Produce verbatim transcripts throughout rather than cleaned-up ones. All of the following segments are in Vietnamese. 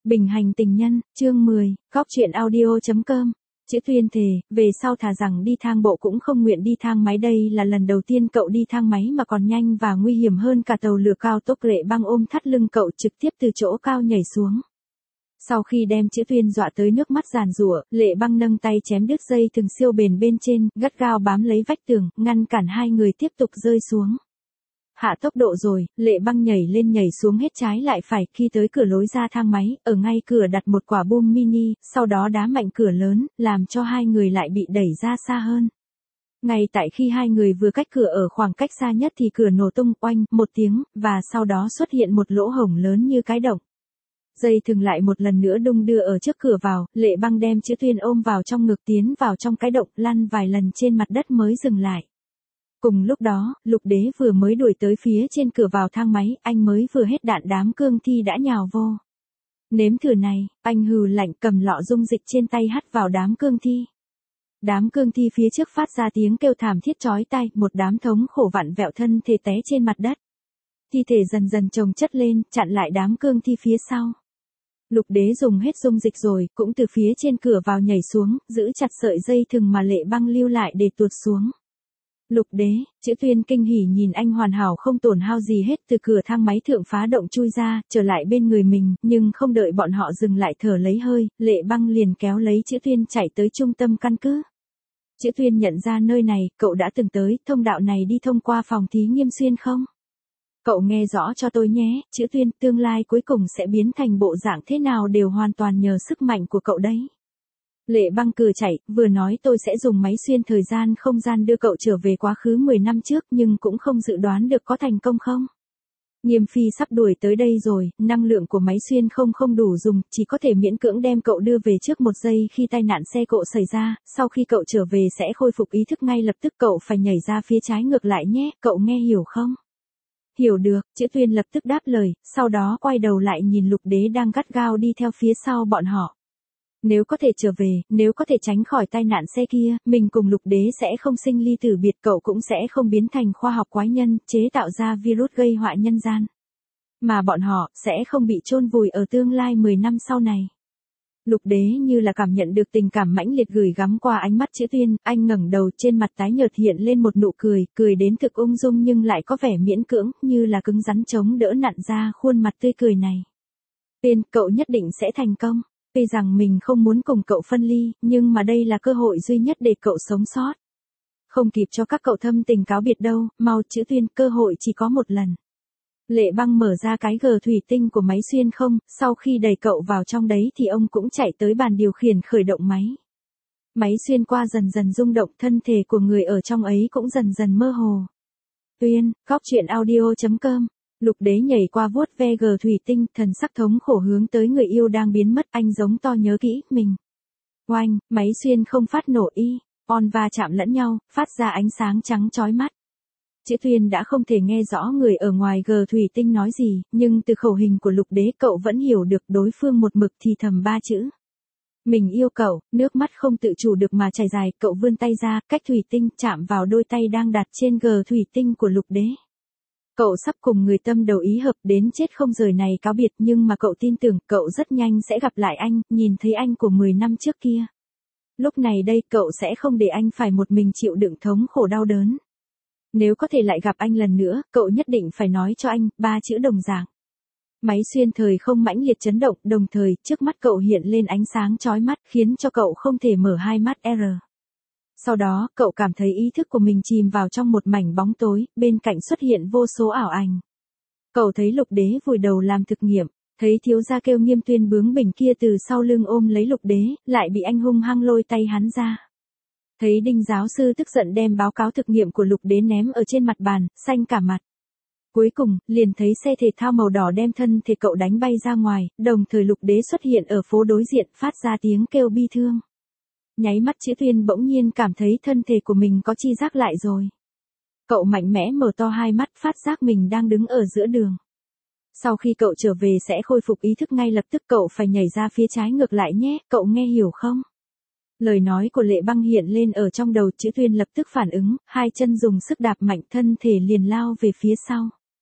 Bình hành tình nhân, chương mười, góc truyện audio chấm com. Chữ Tuyên thề, về sau thà rằng đi thang bộ cũng không nguyện đi thang máy, đây là lần đầu tiên cậu đi thang máy mà còn nhanh và nguy hiểm hơn cả tàu lửa cao tốc. Lệ Băng ôm thắt lưng cậu trực tiếp từ chỗ cao nhảy xuống. Sau khi đem Chữ Tuyên dọa tới nước mắt giàn giụa, Lệ Băng nâng tay chém đứt dây thừng siêu bền bên trên, gắt gao bám lấy vách tường, ngăn cản hai người tiếp tục rơi xuống. Hạ tốc độ rồi, Lệ Băng nhảy lên nhảy xuống hết trái lại phải, khi tới cửa lối ra thang máy, ở ngay cửa đặt một quả bom mini, sau đó đá mạnh cửa lớn, làm cho hai người lại bị đẩy ra xa hơn. Ngay tại khi hai người vừa cách cửa ở khoảng cách xa nhất thì cửa nổ tung oanh một tiếng, và sau đó xuất hiện một lỗ hổng lớn như cái động. Dây thừng lại một lần nữa đung đưa ở trước cửa vào, Lệ Băng đem Chữ Tuyên ôm vào trong ngực tiến vào trong cái động, lăn vài lần trên mặt đất mới dừng lại. Cùng lúc đó, Lục Đế vừa mới đuổi tới phía trên cửa vào thang máy, anh mới vừa hết đạn đám cương thi đã nhào vô. Nếm thử này, anh hừ lạnh cầm lọ dung dịch trên tay hắt vào đám cương thi. Đám cương thi phía trước phát ra tiếng kêu thảm thiết chói tai, một đám thống khổ vặn vẹo thân thể té trên mặt đất. Thi thể dần dần chồng chất lên, chặn lại đám cương thi phía sau. Lục Đế dùng hết dung dịch rồi, cũng từ phía trên cửa vào nhảy xuống, giữ chặt sợi dây thừng mà Lệ Băng lưu lại để tuột xuống. Lục Đế, Chữ Tuyên kinh hỉ nhìn anh hoàn hảo không tổn hao gì hết từ cửa thang máy thượng phá động chui ra, trở lại bên người mình, nhưng không đợi bọn họ dừng lại thở lấy hơi, Lệ Băng liền kéo lấy Chữ Tuyên chạy tới trung tâm căn cứ. Chữ Tuyên nhận ra nơi này, cậu đã từng tới, thông đạo này đi thông qua phòng thí nghiệm xuyên không? Cậu nghe rõ cho tôi nhé, Chữ Tuyên, tương lai cuối cùng sẽ biến thành bộ dạng thế nào đều hoàn toàn nhờ sức mạnh của cậu đấy. Lệ Băng cười chạy, vừa nói tôi sẽ dùng máy xuyên thời gian không gian đưa cậu trở về quá khứ mười năm trước, nhưng cũng không dự đoán được có thành công không. Nghiêm Phi sắp đuổi tới đây rồi, năng lượng của máy xuyên không không đủ dùng, chỉ có thể miễn cưỡng đem cậu đưa về trước một giây khi tai nạn xe cộ xảy ra, sau khi cậu trở về sẽ khôi phục ý thức ngay lập tức, cậu phải nhảy ra phía trái ngược lại nhé, cậu nghe hiểu không? Hiểu được, Chữ Tuyên lập tức đáp lời, sau đó quay đầu lại nhìn Lục Đế đang gắt gao đi theo phía sau bọn họ. Nếu có thể trở về, nếu có thể tránh khỏi tai nạn xe kia, mình cùng Lục Đế sẽ không sinh ly tử biệt, cậu cũng sẽ không biến thành khoa học quái nhân, chế tạo ra virus gây họa nhân gian. Mà bọn họ, sẽ không bị chôn vùi ở tương lai mười năm sau này. Lục Đế như là cảm nhận được tình cảm mãnh liệt gửi gắm qua ánh mắt Chữ Tuyên, anh ngẩng đầu, trên mặt tái nhợt hiện lên một nụ cười, cười đến thực ung dung nhưng lại có vẻ miễn cưỡng, như là cứng rắn chống đỡ nặn ra khuôn mặt tươi cười này. Tuyên, cậu nhất định sẽ thành công. Tuy rằng mình không muốn cùng cậu phân ly, nhưng mà đây là cơ hội duy nhất để cậu sống sót. Không kịp cho các cậu thâm tình cáo biệt đâu, mau Chữ Tuyên, cơ hội chỉ có một lần. Lệ Băng mở ra cái gờ thủy tinh của máy xuyên không, sau khi đẩy cậu vào trong đấy thì ông cũng chạy tới bàn điều khiển khởi động máy. Máy xuyên qua dần dần rung động, thân thể của người ở trong ấy cũng dần dần mơ hồ. Tuyên, góc truyện audio chấm com. Lục Đế nhảy qua vuốt ve gờ thủy tinh, thần sắc thống khổ hướng tới người yêu đang biến mất, anh giống to nhớ kỹ, mình. Oanh, máy xuyên không phát nổ y, on va chạm lẫn nhau, phát ra ánh sáng trắng chói mắt. Chữ Tuyên đã không thể nghe rõ người ở ngoài gờ thủy tinh nói gì, nhưng từ khẩu hình của Lục Đế cậu vẫn hiểu được đối phương một mực thì thầm ba chữ. Mình yêu cậu, nước mắt không tự chủ được mà chảy dài, cậu vươn tay ra, cách thủy tinh, chạm vào đôi tay đang đặt trên gờ thủy tinh của Lục Đế. Cậu sắp cùng người tâm đầu ý hợp đến chết không rời này cáo biệt, nhưng mà cậu tin tưởng cậu rất nhanh sẽ gặp lại anh, nhìn thấy anh của mười năm trước kia. Lúc này đây cậu sẽ không để anh phải một mình chịu đựng thống khổ đau đớn. Nếu có thể lại gặp anh lần nữa, cậu nhất định phải nói cho anh, ba chữ đồng dạng. Máy xuyên thời không mãnh liệt chấn động, đồng thời, trước mắt cậu hiện lên ánh sáng chói mắt, khiến cho cậu không thể mở hai mắt R. Sau đó, cậu cảm thấy ý thức của mình chìm vào trong một mảnh bóng tối, bên cạnh xuất hiện vô số ảo ảnh. Cậu thấy Lục Đế vùi đầu làm thực nghiệm, thấy thiếu gia kêu Nghiêm Tuyên bướng bỉnh kia từ sau lưng ôm lấy Lục Đế, lại bị anh hung hăng lôi tay hắn ra. Thấy Đinh giáo sư tức giận đem báo cáo thực nghiệm của Lục Đế ném ở trên mặt bàn, xanh cả mặt. Cuối cùng, liền thấy xe thể thao màu đỏ đem thân thể cậu đánh bay ra ngoài, đồng thời Lục Đế xuất hiện ở phố đối diện, phát ra tiếng kêu bi thương. Nháy mắt Chữ Tuyên bỗng nhiên cảm thấy thân thể của mình có chi giác lại rồi. Cậu mạnh mẽ mở to hai mắt, phát giác mình đang đứng ở giữa đường. Sau khi cậu trở về sẽ khôi phục ý thức ngay lập tức, cậu phải nhảy ra phía trái ngược lại nhé, cậu nghe hiểu không? Lời nói của Lệ Băng hiện lên ở trong đầu, Chữ Tuyên lập tức phản ứng, hai chân dùng sức đạp mạnh, thân thể liền lao về phía sau.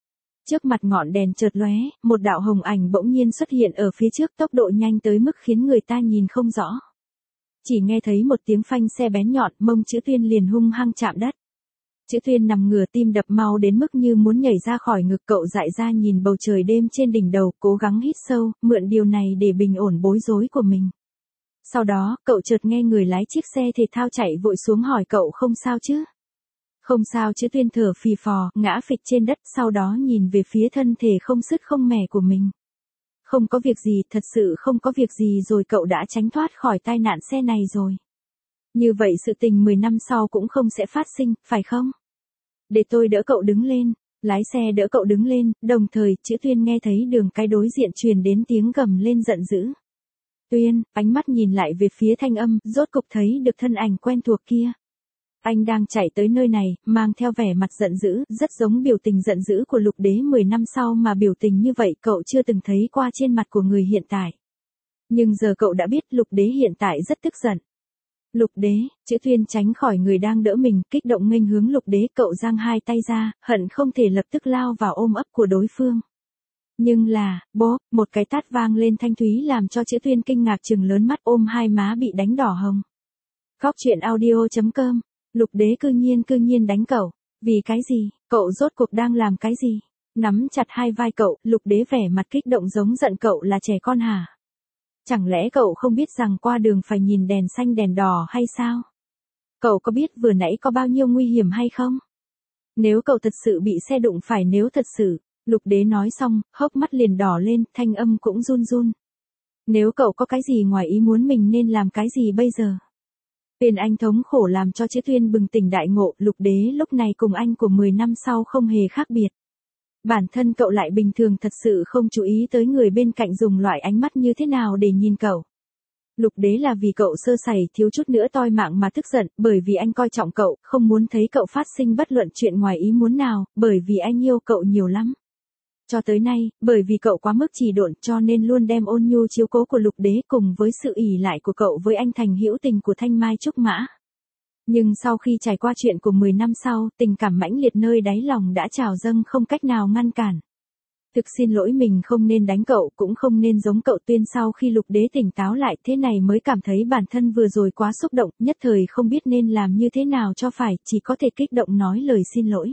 Trước mặt ngọn đèn chợt lóe, một đạo hồng ảnh bỗng nhiên xuất hiện ở phía trước, tốc độ nhanh tới mức khiến người ta nhìn không rõ. Chỉ nghe thấy một tiếng phanh xe bén nhọn, mông Chữ Tuyên liền hung hăng chạm đất. Chữ Tuyên nằm ngửa, tim đập mau đến mức như muốn nhảy ra khỏi ngực, cậu dại ra nhìn bầu trời đêm trên đỉnh đầu, cố gắng hít sâu, mượn điều này để bình ổn bối rối của mình. Sau đó, cậu chợt nghe người lái chiếc xe thể thao chạy vội xuống hỏi cậu không sao chứ? Không sao. Chữ Tuyên thở phì phò, ngã phịch trên đất, sau đó nhìn về phía thân thể không sứt không mẻ của mình. Không có việc gì, thật sự không có việc gì rồi, cậu đã tránh thoát khỏi tai nạn xe này rồi. Như vậy sự tình mười năm sau cũng không sẽ phát sinh, phải không? Để tôi đỡ cậu đứng lên. Lái xe đỡ cậu đứng lên, đồng thời, Chữ Tuyên nghe thấy đường cái đối diện truyền đến tiếng gầm lên giận dữ. Tuyên, ánh mắt nhìn lại về phía thanh âm, rốt cục thấy được thân ảnh quen thuộc kia. Anh đang chạy tới nơi này, mang theo vẻ mặt giận dữ, rất giống biểu tình giận dữ của Lục Đế mười năm sau, mà biểu tình như vậy cậu chưa từng thấy qua trên mặt của người hiện tại. Nhưng giờ cậu đã biết Lục Đế hiện tại rất tức giận. Lục Đế, Chữ Tuyên tránh khỏi người đang đỡ mình, kích động nghênh hướng Lục Đế, cậu giang hai tay ra, hận không thể lập tức lao vào ôm ấp của đối phương. Nhưng là, bố, một cái tát vang lên thanh thúy làm cho Chữ Tuyên kinh ngạc trừng lớn mắt, ôm hai má bị đánh đỏ hồng. Khóc chuyện audio chấm com. Lục Đế cư nhiên cư nhiên đánh cậu. Vì cái gì? Cậu rốt cuộc đang làm cái gì? Nắm chặt hai vai cậu, Lục Đế vẻ mặt kích động giống giận cậu là trẻ con hả? Chẳng lẽ cậu không biết rằng qua đường phải nhìn đèn xanh đèn đỏ hay sao? Cậu có biết vừa nãy có bao nhiêu nguy hiểm hay không? Nếu cậu thật sự bị xe đụng phải, nếu thật sự, Lục Đế nói xong, hốc mắt liền đỏ lên, thanh âm cũng run run. Nếu cậu có cái gì ngoài ý muốn, mình nên làm cái gì bây giờ? Tiền anh thống khổ làm cho Chữ Tuyên bừng tỉnh đại ngộ, Lục Đế lúc này cùng anh của mười năm sau không hề khác biệt. Bản thân cậu lại bình thường, thật sự không chú ý tới người bên cạnh dùng loại ánh mắt như thế nào để nhìn cậu. Lục Đế là vì cậu sơ sẩy thiếu chút nữa toi mạng mà tức giận, bởi vì anh coi trọng cậu, không muốn thấy cậu phát sinh bất luận chuyện ngoài ý muốn nào, bởi vì anh yêu cậu nhiều lắm. Cho tới nay, bởi vì cậu quá mức trì độn cho nên luôn đem ôn nhu chiếu cố của Lục Đế cùng với sự ỷ lại của cậu với anh thành hữu tình của Thanh Mai Trúc Mã. Nhưng sau khi trải qua chuyện của mười năm sau, tình cảm mãnh liệt nơi đáy lòng đã trào dâng không cách nào ngăn cản. Thực xin lỗi, mình không nên đánh cậu, cũng không nên giống cậu. Tuyên sau khi Lục Đế tỉnh táo lại thế này mới cảm thấy bản thân vừa rồi quá xúc động, nhất thời không biết nên làm như thế nào cho phải, chỉ có thể kích động nói lời xin lỗi.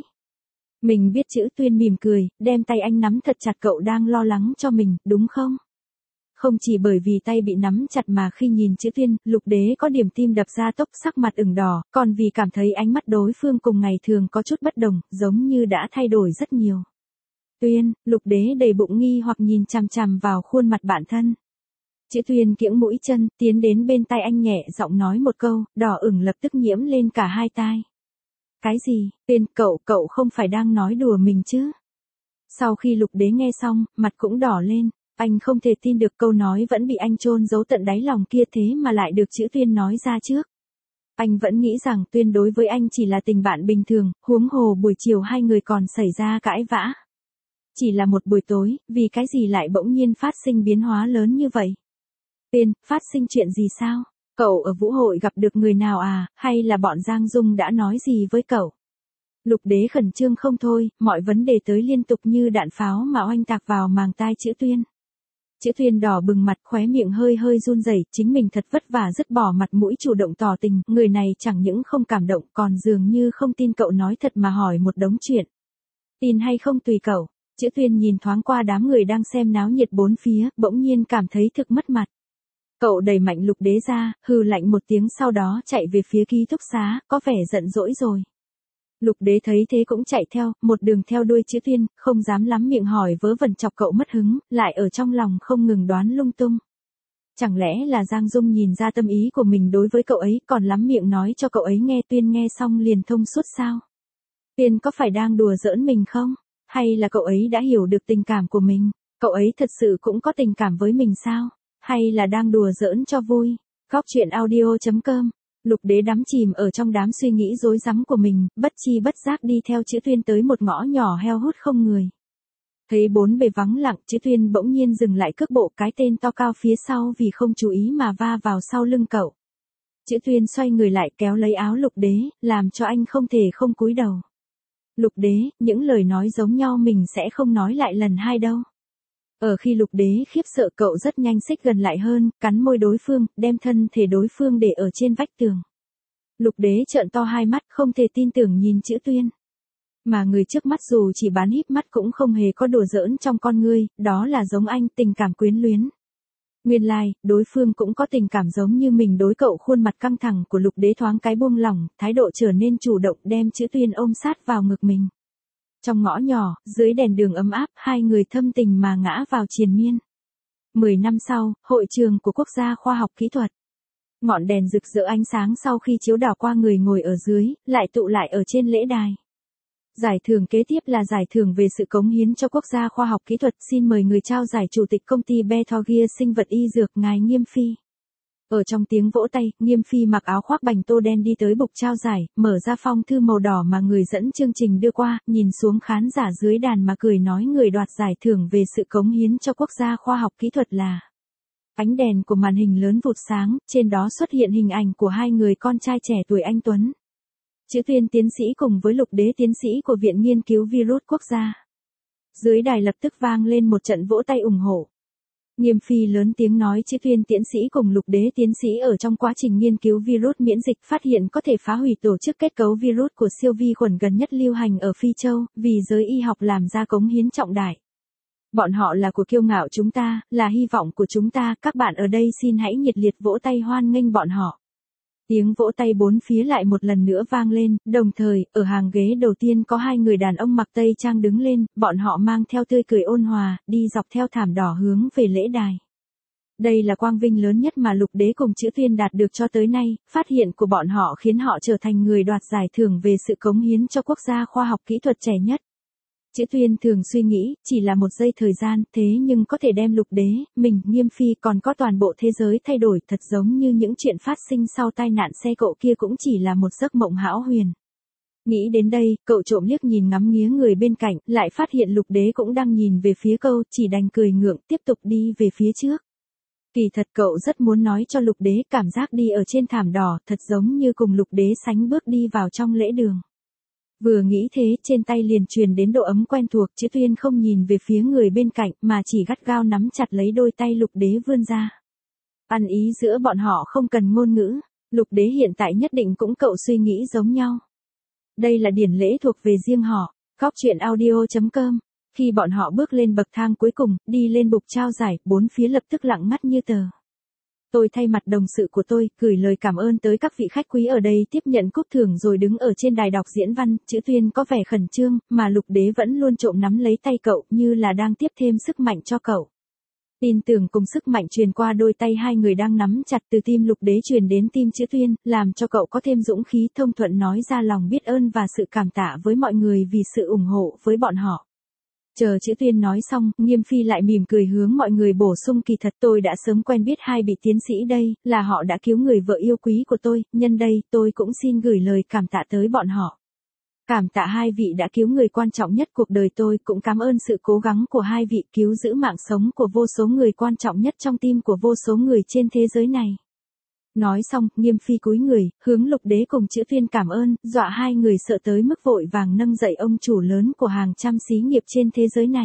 Mình biết. Chữ Tuyên mỉm cười, đem tay anh nắm thật chặt. Cậu đang lo lắng cho mình, đúng không? Không chỉ bởi vì tay bị nắm chặt mà khi nhìn Chữ Tuyên, Lục Đế có điểm tim đập ra tốc, sắc mặt ửng đỏ, còn vì cảm thấy ánh mắt đối phương cùng ngày thường có chút bất đồng, giống như đã thay đổi rất nhiều. Tuyên, Lục Đế đầy bụng nghi hoặc nhìn chằm chằm vào khuôn mặt bản thân. Chữ Tuyên kiễng mũi chân, tiến đến bên tai anh nhẹ giọng nói một câu, đỏ ửng lập tức nhiễm lên cả hai tai. Cái gì? Tuyên, cậu, cậu không phải đang nói đùa mình chứ? Sau khi Lục Đế nghe xong, mặt cũng đỏ lên, anh không thể tin được câu nói vẫn bị anh chôn giấu tận đáy lòng kia thế mà lại được Chữ Tuyên nói ra trước. Anh vẫn nghĩ rằng Tuyên đối với anh chỉ là tình bạn bình thường, huống hồ buổi chiều hai người còn xảy ra cãi vã. Chỉ là một buổi tối, vì cái gì lại bỗng nhiên phát sinh biến hóa lớn như vậy? Tuyên, phát sinh chuyện gì sao? Cậu ở vũ hội gặp được người nào à, hay là bọn Giang Dung đã nói gì với cậu? Lục Đế khẩn trương không thôi, mọi vấn đề tới liên tục như đạn pháo mà oanh tạc vào màng tai Chữ Tuyên. Chữ Tuyên đỏ bừng mặt, khóe miệng hơi hơi run rẩy, chính mình thật vất vả dứt bỏ mặt mũi chủ động tỏ tình, người này chẳng những không cảm động còn dường như không tin cậu nói thật mà hỏi một đống chuyện. Tin hay không tùy cậu. Chữ Tuyên nhìn thoáng qua đám người đang xem náo nhiệt bốn phía, bỗng nhiên cảm thấy thực mất mặt. Cậu đẩy mạnh Lục Đế ra, hừ lạnh một tiếng, sau đó chạy về phía ký túc xá, có vẻ giận dỗi rồi. Lục Đế thấy thế cũng chạy theo, một đường theo đuôi Chữ Tuyên, không dám lắm miệng hỏi vớ vẩn chọc cậu mất hứng, lại ở trong lòng không ngừng đoán lung tung. Chẳng lẽ là Giang Dung nhìn ra tâm ý của mình đối với cậu ấy, còn lắm miệng nói cho cậu ấy nghe. Tuyên nghe xong liền thông suốt sao? Tuyên có phải đang đùa giỡn mình không? Hay là cậu ấy đã hiểu được tình cảm của mình? Cậu ấy thật sự cũng có tình cảm với mình sao? Hay là đang đùa giỡn cho vui? Khóc chuyện audio chấm com. Lục Đế đắm chìm ở trong đám suy nghĩ rối rắm của mình, bất chi bất giác đi theo Chữ Tuyên tới một ngõ nhỏ heo hút không người. Thấy bốn bề vắng lặng, Chữ Tuyên bỗng nhiên dừng lại cước bộ, cái tên to cao phía sau vì không chú ý mà va vào sau lưng cậu. Chữ Tuyên xoay người lại kéo lấy áo Lục Đế, làm cho anh không thể không cúi đầu. Lục đế, những lời nói giống nhau mình sẽ không nói lại lần hai đâu. Ở khi lục đế khiếp sợ cậu rất nhanh xích gần lại hơn, cắn môi đối phương, đem thân thể đối phương để ở trên vách tường. Lục đế trợn to hai mắt không thể tin tưởng nhìn Chữ Tuyên. Mà người trước mắt dù chỉ bán híp mắt cũng không hề có đùa giỡn trong con ngươi, đó là giống anh, tình cảm quyến luyến. Nguyên lai, like, đối phương cũng có tình cảm giống như mình đối cậu. Khuôn mặt căng thẳng của lục đế thoáng cái buông lỏng, thái độ trở nên chủ động đem Chữ Tuyên ôm sát vào ngực mình. Trong ngõ nhỏ, dưới đèn đường ấm áp, hai người thâm tình mà ngã vào triền miên. Mười năm sau, hội trường của Quốc gia Khoa học Kỹ thuật. Ngọn đèn rực rỡ ánh sáng sau khi chiếu đảo qua người ngồi ở dưới, lại tụ lại ở trên lễ đài. Giải thưởng kế tiếp là giải thưởng về sự cống hiến cho Quốc gia Khoa học Kỹ thuật. Xin mời người trao giải Chủ tịch công ty Bethorgia sinh vật y dược ngài Nghiêm Phi. Ở trong tiếng vỗ tay, Nghiêm Phi mặc áo khoác bành tô đen đi tới bục trao giải, mở ra phong thư màu đỏ mà người dẫn chương trình đưa qua, nhìn xuống khán giả dưới đàn mà cười nói người đoạt giải thưởng về sự cống hiến cho Quốc gia Khoa học Kỹ thuật là. Ánh đèn của màn hình lớn vụt sáng, trên đó xuất hiện hình ảnh của hai người con trai trẻ tuổi anh tuấn. Chữ Tuyên tiến sĩ cùng với Lục đế tiến sĩ của Viện Nghiên cứu Virus Quốc gia. Dưới đài lập tức vang lên một trận vỗ tay ủng hộ. Nghiêm Phi lớn tiếng nói Chữ Tuyên tiến sĩ cùng Lục đế tiến sĩ ở trong quá trình nghiên cứu virus miễn dịch phát hiện có thể phá hủy tổ chức kết cấu virus của siêu vi khuẩn gần nhất lưu hành ở Phi Châu, vì giới y học làm ra cống hiến trọng đại. Bọn họ là của kiêu ngạo chúng ta, là hy vọng của chúng ta, các bạn ở đây xin hãy nhiệt liệt vỗ tay hoan nghênh bọn họ. Tiếng vỗ tay bốn phía lại một lần nữa vang lên, đồng thời, ở hàng ghế đầu tiên có hai người đàn ông mặc tây trang đứng lên, bọn họ mang theo tươi cười ôn hòa, đi dọc theo thảm đỏ hướng về lễ đài. Đây là quang vinh lớn nhất mà Lục đế cùng Chữ Tuyên đạt được cho tới nay, phát hiện của bọn họ khiến họ trở thành người đoạt giải thưởng về sự cống hiến cho Quốc gia Khoa học Kỹ thuật trẻ nhất. Chữ Tuyên thường suy nghĩ, chỉ là một giây thời gian, thế nhưng có thể đem Lục đế, mình, Nghiêm Phi còn có toàn bộ thế giới thay đổi, thật giống như những chuyện phát sinh sau tai nạn xe cộ kia cũng chỉ là một giấc mộng hão huyền. Nghĩ đến đây, cậu trộm liếc nhìn ngắm nghía người bên cạnh, lại phát hiện Lục đế cũng đang nhìn về phía cậu, chỉ đành cười ngượng, tiếp tục đi về phía trước. Kỳ thật cậu rất muốn nói cho Lục đế cảm giác đi ở trên thảm đỏ, thật giống như cùng Lục đế sánh bước đi vào trong lễ đường. Vừa nghĩ thế, trên tay liền truyền đến độ ấm quen thuộc, Chữ Tuyên không nhìn về phía người bên cạnh, mà chỉ gắt gao nắm chặt lấy đôi tay Lục đế vươn ra. Ăn ý giữa bọn họ không cần ngôn ngữ, Lục đế hiện tại nhất định cũng cậu suy nghĩ giống nhau. Đây là điển lễ thuộc về riêng họ. Góc truyện audio chấm com. Khi bọn họ bước lên bậc thang cuối cùng, đi lên bục trao giải, bốn phía lập tức lặng ngắt như tờ. Tôi thay mặt đồng sự của tôi, gửi lời cảm ơn tới các vị khách quý ở đây tiếp nhận cúp thưởng rồi đứng ở trên đài đọc diễn văn. Chữ Tuyên có vẻ khẩn trương, mà Lục đế vẫn luôn trộm nắm lấy tay cậu, như là đang tiếp thêm sức mạnh cho cậu. Tin tưởng cùng sức mạnh truyền qua đôi tay hai người đang nắm chặt từ tim Lục đế truyền đến tim Chữ Tuyên, làm cho cậu có thêm dũng khí thông thuận nói ra lòng biết ơn và sự cảm tạ với mọi người vì sự ủng hộ với bọn họ. Chờ Chữ Tuyên nói xong, Nghiêm Phi lại mỉm cười hướng mọi người bổ sung kỳ thật tôi đã sớm quen biết hai vị tiến sĩ đây, là họ đã cứu người vợ yêu quý của tôi, nhân đây tôi cũng xin gửi lời cảm tạ tới bọn họ. Cảm tạ hai vị đã cứu người quan trọng nhất cuộc đời tôi, cũng cảm ơn sự cố gắng của hai vị cứu giữ mạng sống của vô số người quan trọng nhất trong tim của vô số người trên thế giới này. Nói xong, Nghiêm Phi cúi người, hướng Lục đế cùng Chữ Tuyên cảm ơn, dọa hai người sợ tới mức vội vàng nâng dậy ông chủ lớn của hàng trăm xí nghiệp trên thế giới này.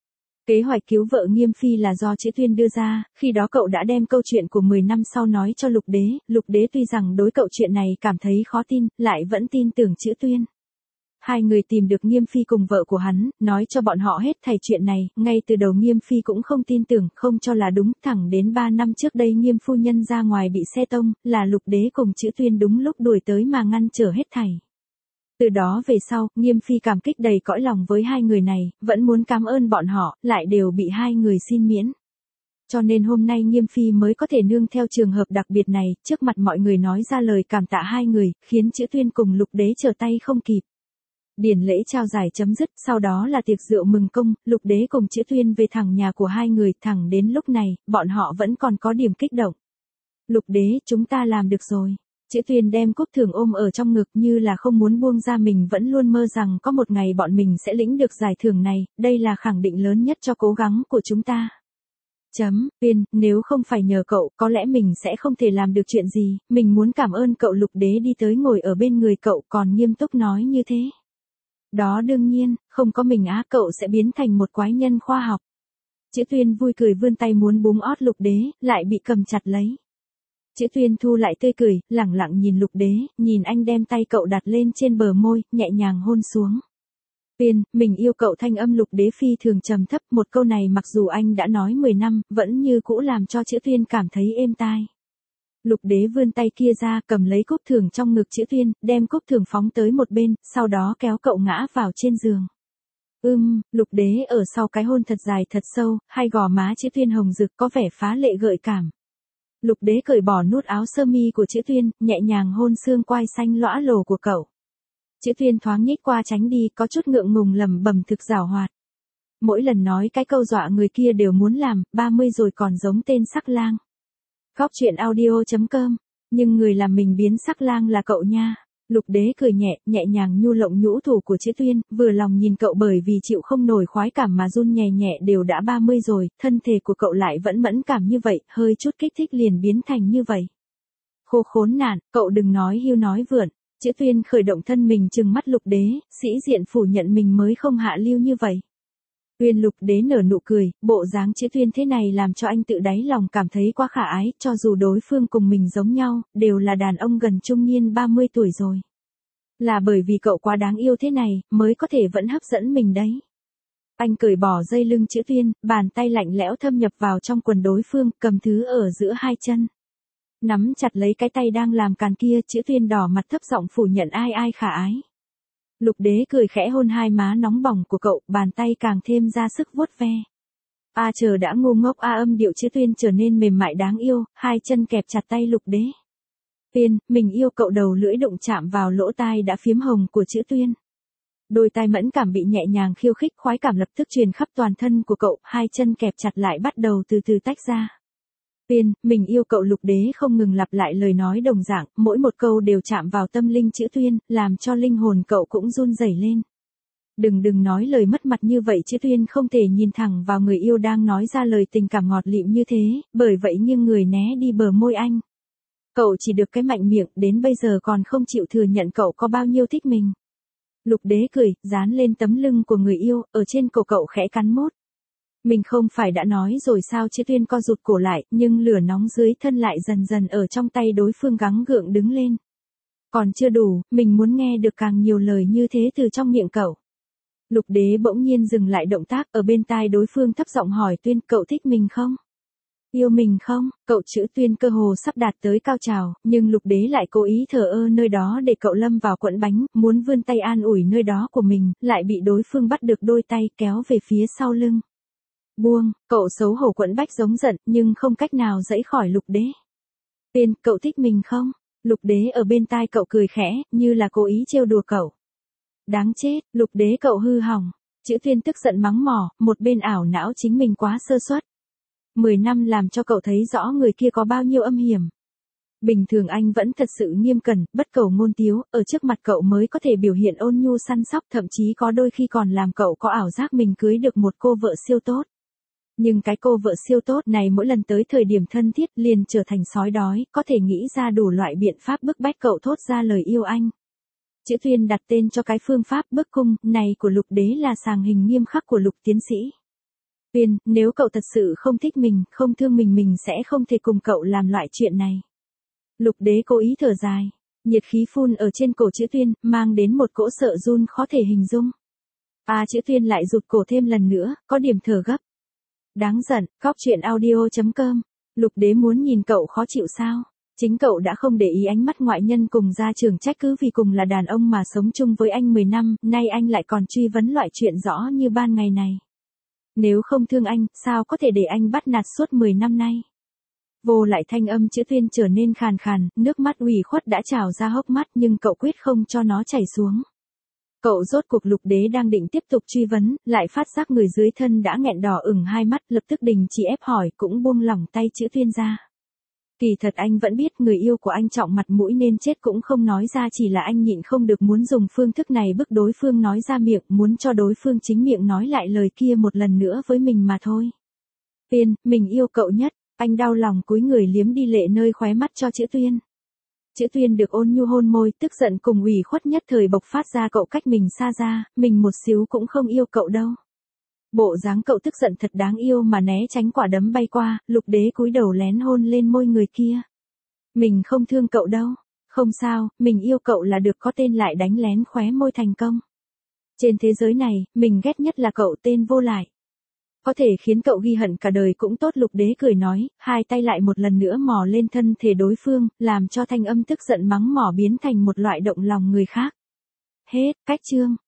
Kế hoạch cứu vợ Nghiêm Phi là do Chữ Tuyên đưa ra, khi đó cậu đã đem câu chuyện của mười năm sau nói cho Lục đế, Lục đế tuy rằng đối cậu chuyện này cảm thấy khó tin, lại vẫn tin tưởng Chữ Tuyên. Hai người tìm được Nghiêm Phi cùng vợ của hắn, nói cho bọn họ hết thảy chuyện này, ngay từ đầu Nghiêm Phi cũng không tin tưởng, không cho là đúng, thẳng đến ba năm trước đây Nghiêm phu nhân ra ngoài bị xe tông, là Lục đế cùng Chữ Tuyên đúng lúc đuổi tới mà ngăn trở hết thảy. Từ đó về sau, Nghiêm Phi cảm kích đầy cõi lòng với hai người này, vẫn muốn cảm ơn bọn họ, lại đều bị hai người xin miễn. Cho nên hôm nay Nghiêm Phi mới có thể nương theo trường hợp đặc biệt này, trước mặt mọi người nói ra lời cảm tạ hai người, khiến Chữ Tuyên cùng Lục đế trở tay không kịp. Điển lễ trao giải chấm dứt, sau đó là tiệc rượu mừng công, Lục đế cùng Chữ Tuyên về thẳng nhà của hai người, thẳng đến lúc này, bọn họ vẫn còn có điểm kích động. Lục đế, chúng ta làm được rồi. Chữ Tuyên đem cúp thưởng ôm ở trong ngực như là không muốn buông ra, mình vẫn luôn mơ rằng có một ngày bọn mình sẽ lĩnh được giải thưởng này, đây là khẳng định lớn nhất cho cố gắng của chúng ta. Chấm, Tuyên, nếu không phải nhờ cậu, có lẽ mình sẽ không thể làm được chuyện gì, mình muốn cảm ơn cậu. Lục đế đi tới ngồi ở bên người cậu, còn nghiêm túc nói như thế. Đó đương nhiên, không có mình á cậu sẽ biến thành một quái nhân khoa học. Chữ Tuyên vui cười vươn tay muốn búng ót Lục Đế, lại bị cầm chặt lấy. Chữ Tuyên thu lại tươi cười, lẳng lặng nhìn Lục Đế, nhìn anh đem tay cậu đặt lên trên bờ môi, nhẹ nhàng hôn xuống. Tuyên, mình yêu cậu, thanh âm Lục Đế phi thường trầm thấp, một câu này mặc dù anh đã nói mười năm, vẫn như cũ làm cho Chữ Tuyên cảm thấy êm tai. Lục Đế vươn tay kia ra, cầm lấy cúp thưởng trong ngực Chữ Tuyên, đem cúp thưởng phóng tới một bên, sau đó kéo cậu ngã vào trên giường. Ưm, Lục Đế ở sau cái hôn thật dài thật sâu, hai gò má Chữ Tuyên hồng rực có vẻ phá lệ gợi cảm. Lục Đế cởi bỏ nút áo sơ mi của Chữ Tuyên, nhẹ nhàng hôn xương quai xanh lõa lồ của cậu. Chữ Tuyên thoáng nhích qua tránh đi, có chút ngượng ngùng lẩm bẩm thực giảo hoạt. Mỗi lần nói cái câu dọa người kia đều muốn làm, ba mươi rồi còn giống tên sắc lang. Góc truyện audio chấm com, nhưng người làm mình biến sắc lang là cậu nha. Lục Đế cười nhẹ, nhẹ nhàng nhu lộng nhũ thủ của Chữ Tuyên, vừa lòng nhìn cậu bởi vì chịu không nổi khoái cảm mà run nhẹ nhẹ, đều đã ba mươi rồi, thân thể của cậu lại vẫn mẫn cảm như vậy, hơi chút kích thích liền biến thành như vậy. Khô khốn nạn, cậu đừng nói hiu nói vượn. Chữ Tuyên khởi động thân mình trừng mắt Lục Đế, sĩ diện phủ nhận mình mới không hạ lưu như vậy. Tuyên Lục Đế nở nụ cười, bộ dáng Chữ Tuyên thế này làm cho anh tự đáy lòng cảm thấy quá khả ái, cho dù đối phương cùng mình giống nhau, đều là đàn ông gần trung niên ba mươi tuổi rồi. Là bởi vì cậu quá đáng yêu thế này, mới có thể vẫn hấp dẫn mình đấy. Anh cởi bỏ dây lưng Chữ Tuyên, bàn tay lạnh lẽo thâm nhập vào trong quần đối phương, cầm thứ ở giữa hai chân. Nắm chặt lấy cái tay đang làm càn kia, Chữ Tuyên đỏ mặt thấp giọng phủ nhận ai ai khả ái. Lục Đế cười khẽ hôn hai má nóng bỏng của cậu, bàn tay càng thêm ra sức vuốt ve. A chờ đã ngu ngốc a âm điệu Chữ Tuyên trở nên mềm mại đáng yêu, hai chân kẹp chặt tay Lục Đế. Tuyên, mình yêu cậu, đầu lưỡi đụng chạm vào lỗ tai đã phiếm hồng của Chữ Tuyên. Đôi tai mẫn cảm bị nhẹ nhàng khiêu khích, khoái cảm lập tức truyền khắp toàn thân của cậu, hai chân kẹp chặt lại bắt đầu từ từ tách ra. Tuyên, mình yêu cậu. Lục Đế không ngừng lặp lại lời nói đồng dạng, mỗi một câu đều chạm vào tâm linh Chữ Tuyên, làm cho linh hồn cậu cũng run rẩy lên. Đừng đừng nói lời mất mặt như vậy, Chữ Tuyên không thể nhìn thẳng vào người yêu đang nói ra lời tình cảm ngọt lịm như thế, bởi vậy nghiêng người né đi bờ môi anh. Cậu chỉ được cái mạnh miệng, đến bây giờ còn không chịu thừa nhận cậu có bao nhiêu thích mình. Lục Đế cười, dán lên tấm lưng của người yêu, ở trên cổ cậu khẽ cắn mốt. Mình không phải đã nói rồi sao? Chữ Tuyên co rụt cổ lại, nhưng lửa nóng dưới thân lại dần dần ở trong tay đối phương gắng gượng đứng lên. Còn chưa đủ, mình muốn nghe được càng nhiều lời như thế từ trong miệng cậu. Lục Đế bỗng nhiên dừng lại động tác, ở bên tai đối phương thấp giọng hỏi Tuyên, cậu thích mình không? Yêu mình không? Cậu Chữ Tuyên cơ hồ sắp đạt tới cao trào, nhưng Lục Đế lại cố ý thờ ơ nơi đó để cậu lâm vào quẫn bánh, muốn vươn tay an ủi nơi đó của mình, lại bị đối phương bắt được đôi tay kéo về phía sau lưng. Buông, cậu xấu hổ quẫn bách giống giận, nhưng không cách nào giãy khỏi Lục Đế. Tuyên, cậu thích mình không? Lục Đế ở bên tai cậu cười khẽ, như là cố ý trêu đùa cậu. Đáng chết, Lục Đế cậu hư hỏng. Chữ Tuyên tức giận mắng mỏ, một bên ảo não chính mình quá sơ suất. Mười năm làm cho cậu thấy rõ người kia có bao nhiêu âm hiểm. Bình thường anh vẫn thật sự nghiêm cẩn, bất cầu ngôn tiếu, ở trước mặt cậu mới có thể biểu hiện ôn nhu săn sóc, thậm chí có đôi khi còn làm cậu có ảo giác mình cưới được một cô vợ siêu tốt. Nhưng cái cô vợ siêu tốt này mỗi lần tới thời điểm thân thiết liền trở thành sói đói, có thể nghĩ ra đủ loại biện pháp bức bách cậu thốt ra lời yêu anh. Chữ Tuyên đặt tên cho cái phương pháp bức cung này của Lục Đế là sàng hình nghiêm khắc của Lục tiến sĩ. Tuyên, nếu cậu thật sự không thích mình, không thương mình mình sẽ không thể cùng cậu làm loại chuyện này. Lục Đế cố ý thở dài, nhiệt khí phun ở trên cổ Chữ Tuyên, mang đến một cỗ sợ run khó thể hình dung. À Chữ Tuyên lại rụt cổ thêm lần nữa, có điểm thở gấp. Đáng giận, góc truyện audio chấm com. Lục Đế muốn nhìn cậu khó chịu sao? Chính cậu đã không để ý ánh mắt ngoại nhân cùng gia trưởng trách cứ vì cùng là đàn ông mà sống chung với anh mười năm, nay anh lại còn truy vấn loại chuyện rõ như ban ngày này. Nếu không thương anh, sao có thể để anh bắt nạt suốt mười năm nay? Vô lại thanh âm Chữ Tuyên trở nên khàn khàn, nước mắt ủy khuất đã trào ra hốc mắt nhưng cậu quyết không cho nó chảy xuống. Cậu rốt cuộc. Lục Đế đang định tiếp tục truy vấn, lại phát giác người dưới thân đã nghẹn đỏ ửng hai mắt, lập tức đình chỉ ép hỏi, cũng buông lỏng tay Chữ Tuyên ra. Kỳ thật anh vẫn biết người yêu của anh trọng mặt mũi nên chết cũng không nói ra, chỉ là anh nhịn không được muốn dùng phương thức này bức đối phương nói ra miệng, muốn cho đối phương chính miệng nói lại lời kia một lần nữa với mình mà thôi. Tuyên, mình yêu cậu nhất. Anh đau lòng cúi người liếm đi lệ nơi khóe mắt cho Chữ Tuyên. Chữ Tuyên được ôn nhu hôn môi, tức giận cùng ủy khuất nhất thời bộc phát ra, cậu cách mình xa ra, mình một xíu cũng không yêu cậu đâu. Bộ dáng cậu tức giận thật đáng yêu mà né tránh quả đấm bay qua, Lục Đế cúi đầu lén hôn lên môi người kia. Mình không thương cậu đâu. Không sao, mình yêu cậu là được, có tên lại đánh lén khóe môi thành công. Trên thế giới này, mình ghét nhất là cậu tên vô lại. Có thể khiến cậu ghi hận cả đời cũng tốt, Lục Đế cười nói, hai tay lại một lần nữa mò lên thân thể đối phương, làm cho thanh âm tức giận mắng mỏ biến thành một loại động lòng người khác. Hết, cách chương.